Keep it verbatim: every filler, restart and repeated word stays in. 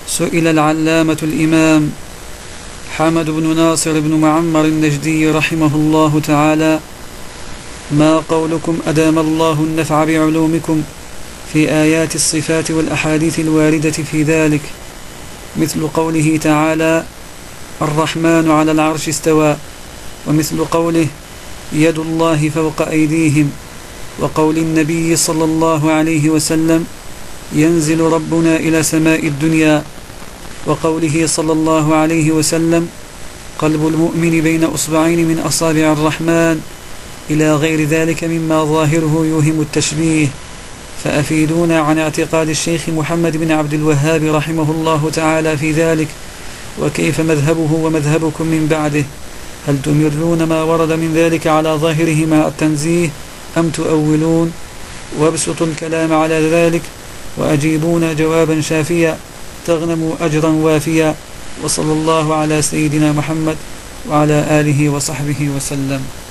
سئل العلامة الإمام حمد بن ناصر بن معمر النجدي رحمه الله تعالى: ما قولكم أدام الله النفع بعلومكم في آيات الصفات والأحاديث الواردة في ذلك، مثل قوله تعالى: الرحمن على العرش استوى، ومثل قوله: يد الله فوق أيديهم، وقول النبي صلى الله عليه وسلم: ينزل ربنا إلى سماء الدنيا، وقوله صلى الله عليه وسلم: قلب المؤمن بين أصبعين من أصابع الرحمن، إلى غير ذلك مما ظاهره يوهم التشبيه. فأفيدونا عن اعتقاد الشيخ محمد بن عبد الوهاب رحمه الله تعالى في ذلك، وكيف مذهبه ومذهبكم من بعده؟ هل تمرون ما ورد من ذلك على ظاهره مع التنزيه، أم تؤولون؟ وابسطوا الكلام على ذلك، وأجيبونا جوابا شافيا تغنموا أجرا وافيا. وصلى الله على سيدنا محمد وعلى آله وصحبه وسلم.